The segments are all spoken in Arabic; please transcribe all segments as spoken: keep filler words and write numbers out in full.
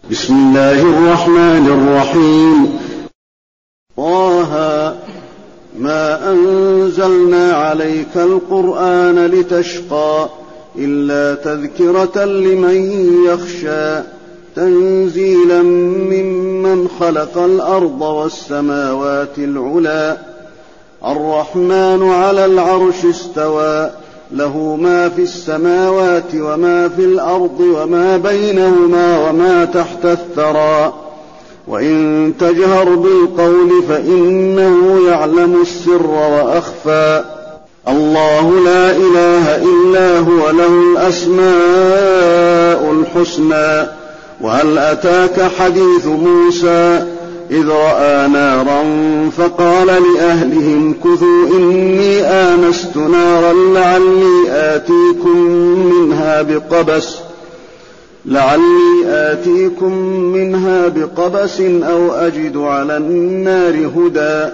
بسم الله الرحمن الرحيم. طه ما أنزلنا عليك القرآن لتشقى إلا تذكرة لمن يخشى تنزيلا ممن خلق الأرض والسماوات العلى الرحمن على العرش استوى له ما في السماوات وما في الأرض وما بينهما وما تحت الثرى وإن تجهر بالقول فإنه يعلم السر وأخفى الله لا إله إلا هو له الأسماء الحسنى وهل أتاك حديث موسى إذ رأى نارا فقال لأهلهم كثوا إني آنست نارا لعلي آتيكم منها بقبس لعلي آتيكم منها بقبس أو أجد على النار هدى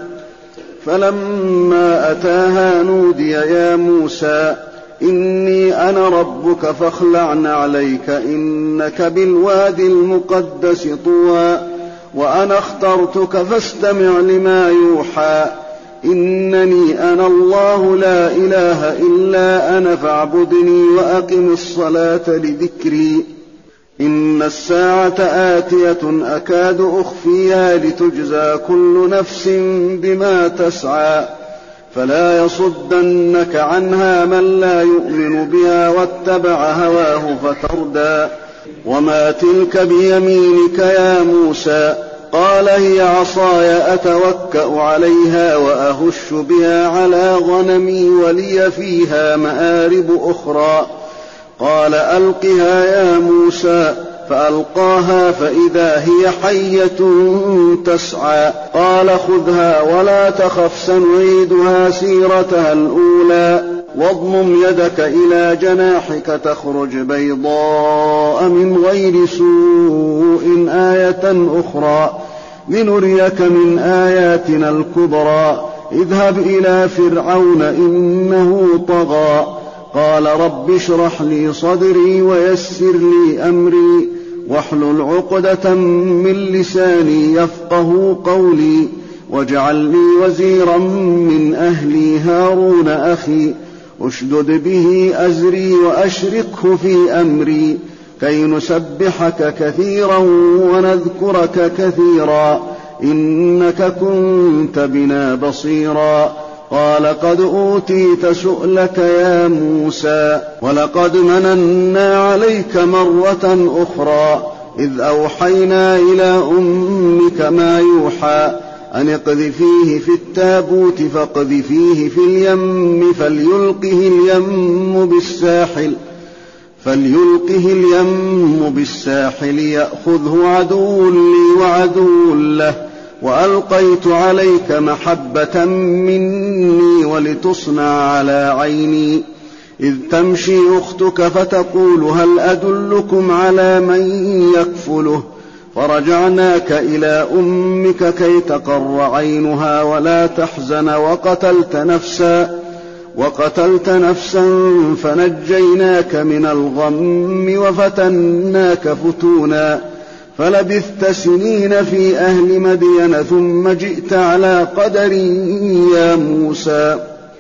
فلما أتاها نودي يا موسى إني أنا ربك فاخلع عليك إنك بالوادي المقدس طوى وأنا اخترتك فاستمع لما يوحى إنني أنا الله لا إله إلا أنا فاعبدني وأقم الصلاة لذكري إن الساعة آتية أكاد أخفيها لتجزى كل نفس بما تسعى فلا يصدنك عنها من لا يؤمن بها واتبع هواه فتردى وما تلك بيمينك يا موسى قال هي عصاي أتوكأ عليها وأهش بها على غنمي ولي فيها مآرب أخرى قال ألقها يا موسى فألقاها فإذا هي حية تسعى قال خذها ولا تخف سنعيدها سيرتها الأولى واضمم يدك إلى جناحك تخرج بيضاء من غير سوء آية أخرى لنريك من آياتنا الكبرى اذهب إلى فرعون إنه طغى قال رب اشرح لي صدري ويسر لي أمري واحلل عقدة من لساني يفقه قولي واجعل لي وزيرا من أهلي هارون أخي اشدد به أزري وأشركه في أمري كي نسبحك كثيرا ونذكرك كثيرا إنك كنت بنا بصيرا قال قد أوتيت سؤلك يا موسى ولقد مننا عليك مرة أخرى إذ أوحينا إلى أمك ما يوحى أن اقذفيه في التابوت فاقذفيه في اليم فليلقه اليم بالساحل فليلقه اليم بالساحل يأخذه عدو لي وعدو له وألقيت عليك محبة مني ولتصنع على عيني إذ تمشي أختك فتقول هل أدلكم على من يكفله فرجعناك إلى أمك كي تقر عينها ولا تحزن وقتلت نفسا وقتلت نفسا فنجيناك من الغم وفتناك فتونا فلبثت سنين في أهل مدين ثم جئت على قدري يا موسى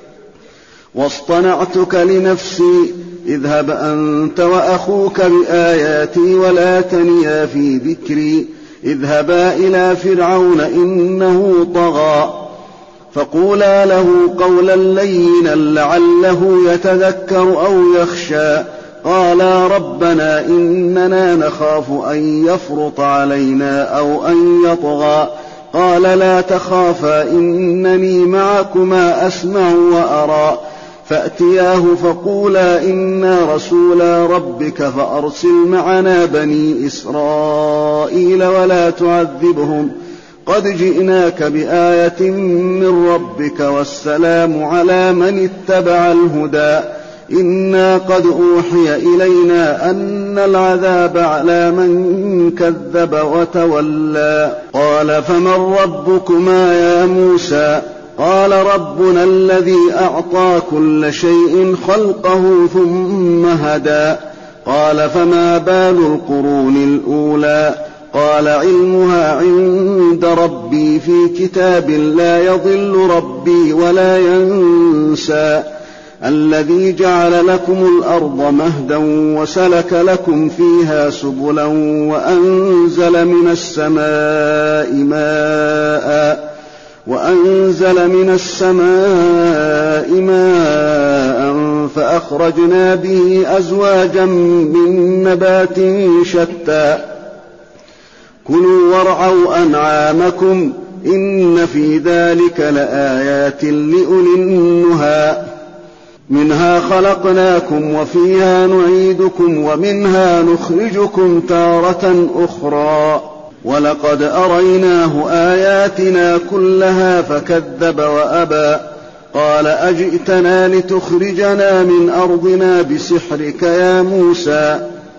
واصطنعتك لنفسي اذهب أنت وأخوك بآياتي ولا تنيا في ذكري اذهبا إلى فرعون إنه طغى فقولا له قولا لينا لعله يتذكر أو يخشى قالا ربنا إننا نخاف أن يفرط علينا أو أن يطغى قال لا تخافا إنني معكما أسمع وأرى فأتياه فقولا إنا رسولا ربك فأرسل معنا بني إسرائيل ولا تعذبهم قد جئناك بآية من ربك والسلام على من اتبع الهدى إنا قد أوحي إلينا أن العذاب على من كذب وتولى قال فمن ربكما يا موسى قال ربنا الذي أعطى كل شيء خلقه ثم هدى قال فما بال القرون الأولى قال علمها عند ربي في كتاب لا يضل ربي ولا ينسى الذي جعل لكم الأرض مهدا وسلك لكم فيها سبلا وأنزل من السماء ماء وأنزل من السماء ماء فأخرجنا به أزواجا من نبات شتى كلوا وارعوا أنعامكم إن في ذلك لآيات لأولي النهى منها خلقناكم وفيها نعيدكم ومنها نخرجكم تارة أخرى ولقد أريناه آياتنا كلها فكذب وأبى قال أجئتنا لتخرجنا من أرضنا بسحرك يا موسى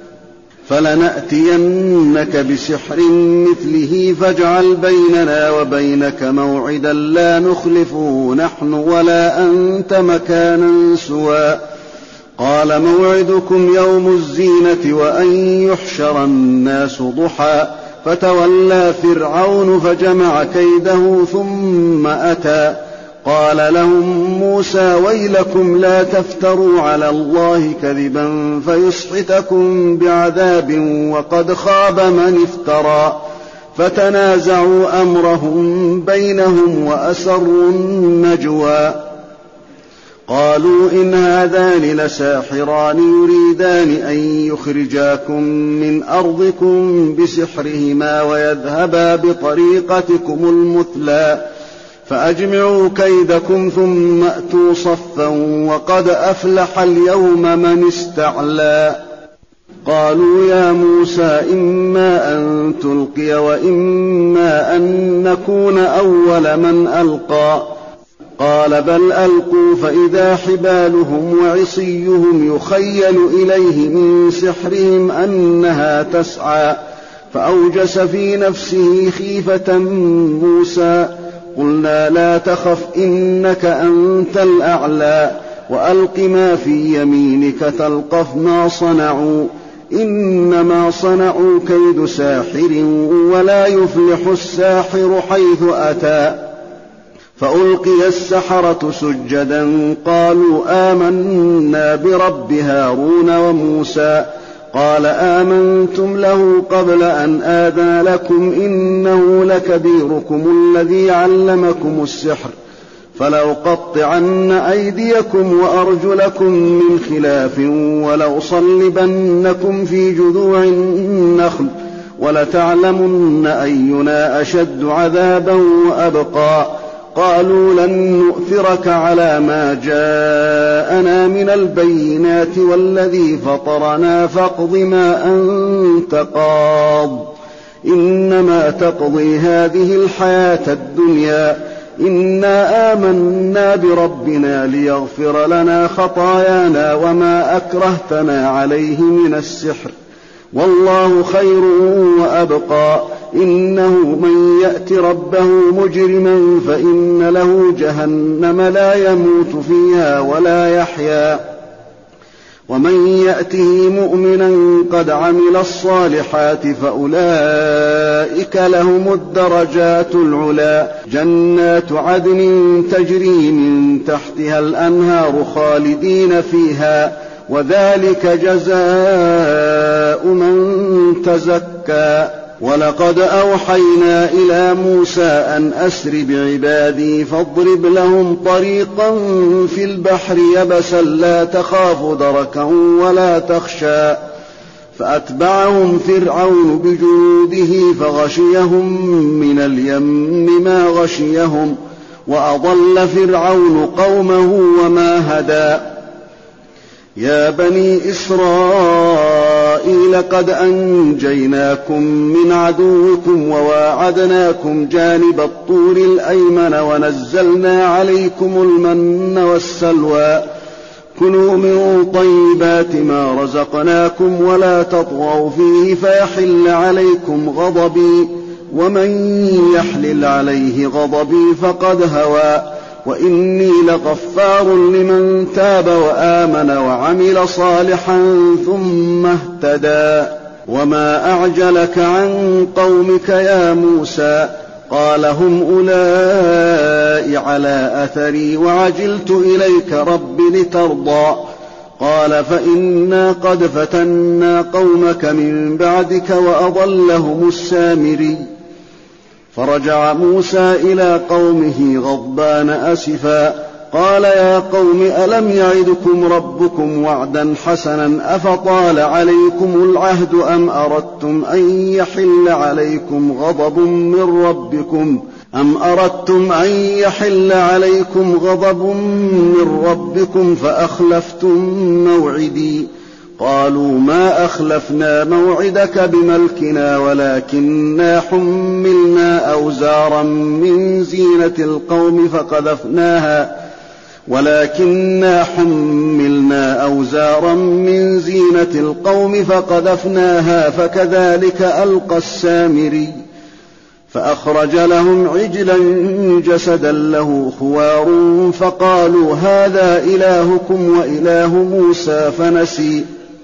فلنأتينك بسحر مثله فاجعل بيننا وبينك موعدا لا نخلفه نحن ولا أنت مكانا سوى قال موعدكم يوم الزينة وأن يحشر الناس ضحى فتولى فرعون فجمع كيده ثم أتى قال لهم موسى ويلكم لا تفتروا على الله كذبا فيسحتكم بعذاب وقد خاب من افترى فتنازعوا أمرهم بينهم وأسروا النجوى قالوا إن هذان لساحران يريدان أن يخرجاكم من أرضكم بسحرهما ويذهبا بطريقتكم المثلى فأجمعوا كيدكم ثم أتوا صفا وقد أفلح اليوم من استعلى قالوا يا موسى إما أن تلقي وإما أن نكون أول من ألقى قال بل ألقوا فإذا حبالهم وعصيهم يخيل إليه من سحرهم أنها تسعى فأوجس في نفسه خيفة موسى قلنا لا تخف إنك أنت الأعلى وألق ما في يمينك تلقف ما صنعوا إنما صنعوا كيد ساحر ولا يفلح الساحر حيث أتى فألقي السحرة سجدا قالوا آمنا برب هارون وموسى قال آمنتم له قبل أن آذن لكم إنه لكبيركم الذي علمكم السحر فلأقطعن أيديكم وأرجلكم من خلاف ولأصلبنكم في جذوع النخل ولتعلمن أينا أشد عذابا وأبقى قالوا لن نؤثرك على ما جاءنا من البينات والذي فطرنا فاقض ما أنت قاض إنما تقضي هذه الحياة الدنيا إنا آمنا بربنا ليغفر لنا خطايانا وما أكرهتنا عليه من السحر والله خير وأبقى إنه من يأت ربه مجرما فإن له جهنم لا يموت فيها ولا يحيا ومن يأته مؤمنا قد عمل الصالحات فأولئك لهم الدرجات العلا جنات عدن تجري من تحتها الأنهار خالدين فيها وذلك جزاء من تزكى ولقد أوحينا إلى موسى أن أسر بعبادي فاضرب لهم طريقا في البحر يبسا لا تخاف دركا ولا تخشى فأتبعهم فرعون بجنوده فغشيهم من اليم ما غشيهم وأضل فرعون قومه وما هدى يا بني إسرائيل قد أنجيناكم من عدوكم وواعدناكم جانب الطور الأيمن ونزلنا عليكم المن والسلوى كلوا من طيبات ما رزقناكم ولا تطغوا فيه فيحل عليكم غضبي ومن يحلل عليه غضبي فقد هوى وإني لغفار لمن تاب وآمن وعمل صالحا ثم اهتدى وما أعجلك عن قومك يا موسى؟ قال هم أولئك على أثري وعجلت إليك رب لترضى. قال فإنا قد فتنا قومك من بعدك وأضلهم السامري. فرجع موسى إلى قومه غضبان أسفا قال يا قوم ألم يعدكم ربكم وعدا حسنا أفطال عليكم العهد أم أردتم أن يحل عليكم غضب من ربكم أم أردتم أن يحل عليكم غضب من ربكم فأخلفتم موعدي؟ قالوا ما أخلفنا موعدك بملكنا ولكننا حملنا أوزارا من زينة القوم فقذفناها ولكننا حملنا أوزارا من زينة القوم فقذفناها فكذلك ألقى السامري. فأخرج لهم عجلا جسدا له خوار فقالوا هذا إلهكم وإله موسى فنسي.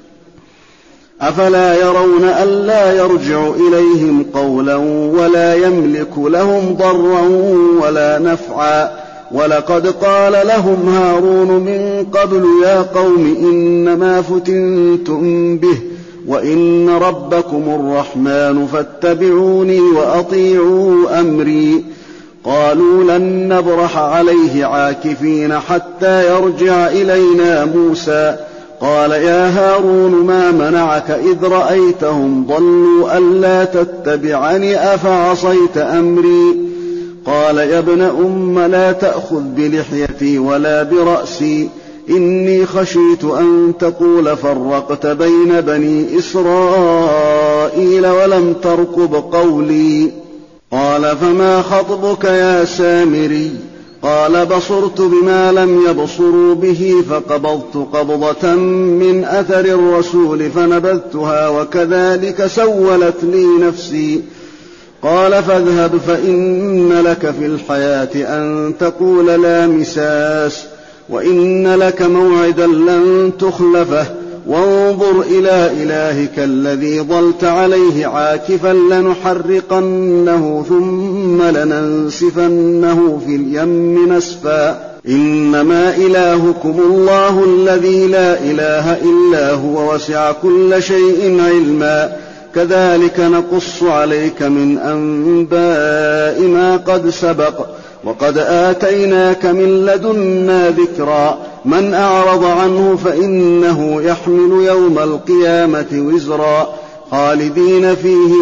أفلا يرون ألا يرجع إليهم قولا ولا يملك لهم ضرا ولا نفعا؟ ولقد قال لهم هارون من قبل يا قوم إنما فتنتم به وإن ربكم الرحمن فاتبعوني وأطيعوا أمري. قالوا لن نبرح عليه عاكفين حتى يرجع إلينا موسى. قال يا هارون ما منعك إذ رأيتهم ضلوا ألا تتبعني أفعصيت أمري؟ قال يا ابن أم لا تأخذ بلحيتي ولا برأسي إني خشيت أن تقول فرقت بين بني إسرائيل ولم ترقب قولي. قال فما خطبك يا سامري؟ قال بصرت بما لم يبصروا به فقبضت قبضة من أثر الرسول فنبذتها وكذلك سولت لي نفسي. قال فاذهب فإن لك في الحياة أن تقول لا مساس وإن لك موعدا لن تخلفه وانظر إلى إلهك الذي ظلت عليه عاكفا لنحرقنه ثم لننسفنه في اليم نسفا. إنما إلهكم الله الذي لا إله إلا هو وسع كل شيء علما كذلك نقص عليك من أنباء ما قد سبق وقد آتيناك من لدنا ذكرا. من أعرض عنه فإنه يحمل يوم القيامة وزرا خالدين فيه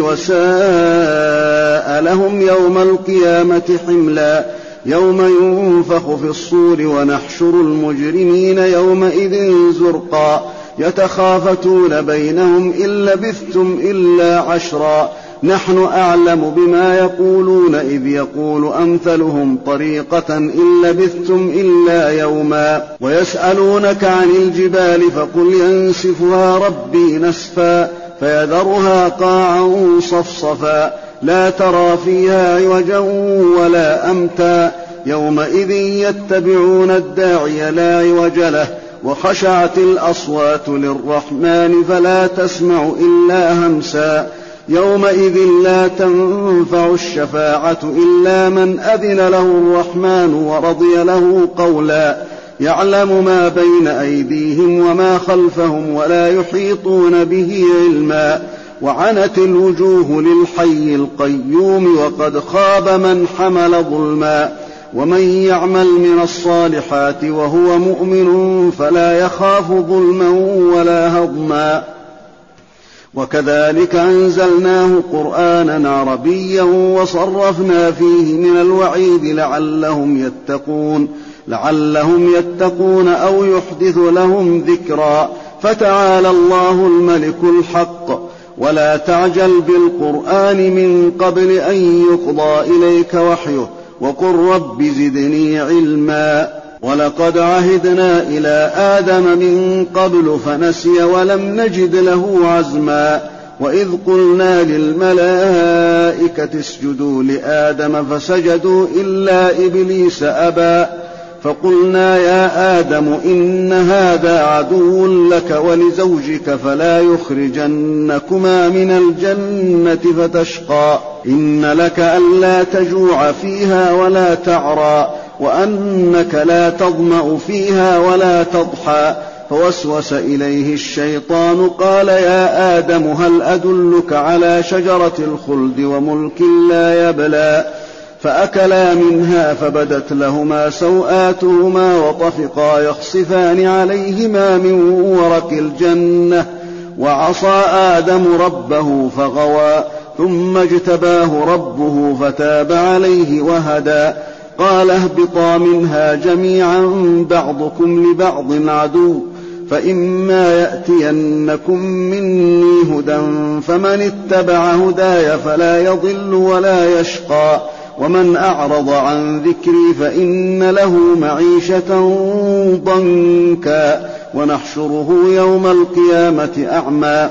وساء لهم يوم القيامة حملا. يوم ينفخ في الصور ونحشر المجرمين يومئذ زرقا يتخافتون بينهم إن لبثتم إلا عشرا نحن أعلم بما يقولون إذ يقول أمثلهم طريقة إن لبثتم إلا يوما. ويسألونك عن الجبال فقل ينسفها ربي نسفا فيذرها قاعا صفصفا لا ترى فيها عوجا ولا أمتا. يومئذ يتبعون الداعي لا عوج له وخشعت الأصوات للرحمن فلا تسمع إلا همسا. يومئذ لا تنفع الشفاعة إلا من أذن له الرحمن ورضي له قولا. يعلم ما بين أيديهم وما خلفهم ولا يحيطون به علما. وعنت الوجوه للحي القيوم وقد خاب من حمل ظلما. ومن يعمل من الصالحات وهو مؤمن فلا يخاف ظلما ولا هضما. وكذلك أنزلناه قرآنا عربيا وصرفنا فيه من الوعيد لعلهم يتقون لعلهم يتقون أو يحدث لهم ذكرا. فتعالى الله الملك الحق ولا تعجل بالقرآن من قبل أن يقضى إليك وحيه وقل رب زدني علما. ولقد عهدنا إلى آدم من قبل فنسي ولم نجد له عزما. وإذ قلنا للملائكة اسجدوا لآدم فسجدوا إلا إبليس أبى فقلنا يا آدم إن هذا عدو لك ولزوجك فلا يخرجنكما من الجنة فتشقى إن لك ألا تجوع فيها ولا تعرى وأنك لا تظمأ فيها ولا تضحى فوسوس إليه الشيطان قال يا آدم هل أدلك على شجرة الخلد وملك لا يبلى فأكلا منها فبدت لهما سوآتهما وطفقا يخصفان عليهما من ورق الجنة وعصى آدم ربه فغوى ثم اجتباه ربه فتاب عليه وهدى قال اهبطا منها جميعا بعضكم لبعض عدو فإما يأتينكم مني هدى فمن اتبع هداي فلا يضل ولا يشقى ومن أعرض عن ذكري فإن له معيشة ضنكا ونحشره يوم القيامة أعمى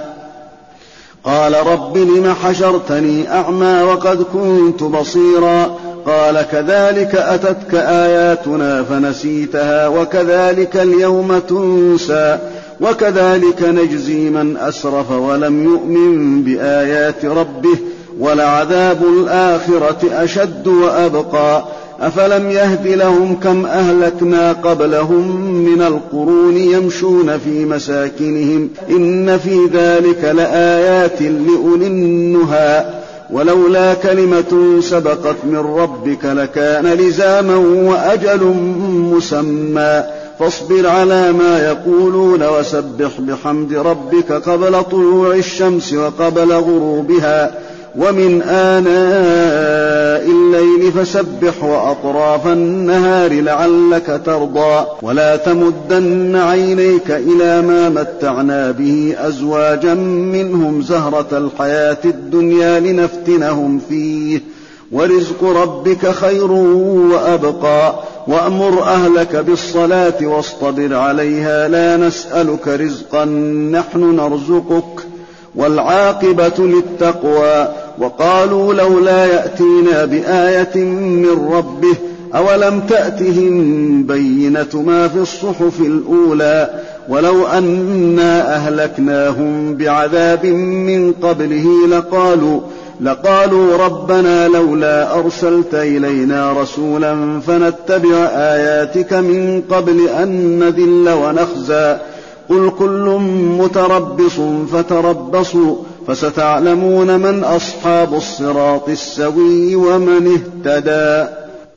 قال رب لم حشرتني أعمى وقد كنت بصيرا قال كذلك أتتك آياتنا فنسيتها وكذلك اليوم تنسى وكذلك نجزي من أسرف ولم يؤمن بآيات ربه ولعذاب الآخرة أشد وأبقى أفلم يهد لهم كم أهلكنا قبلهم من القرون يمشون في مساكنهم إن في ذلك لآيات لأولي النهى ولولا كلمة سبقت من ربك لكان لزاما وأجل مسمى فاصبر على ما يقولون وسبح بحمد ربك قبل طلوع الشمس وقبل غروبها ومن آناء الليل فسبح وأطراف النهار لعلك ترضى ولا تمدن عينيك إلى ما متعنا به أزواجا منهم زهرة الحياة الدنيا لنفتنهم فيه ورزق ربك خير وأبقى وأمر أهلك بالصلاة واصطبر عليها لا نسألك رزقا نحن نرزقك والعاقبة للتقوى وقالوا لولا يأتينا بآية من ربه أولم تأتهم بينة ما في الصحف الأولى ولو أنا أهلكناهم بعذاب من قبله لقالوا لقالوا ربنا لولا أرسلت إلينا رسولا فنتبع آياتك من قبل أن نذل ونخزى قل كل متربص فتربصوا فستعلمون من أصحاب الصراط السوي ومن اهتدى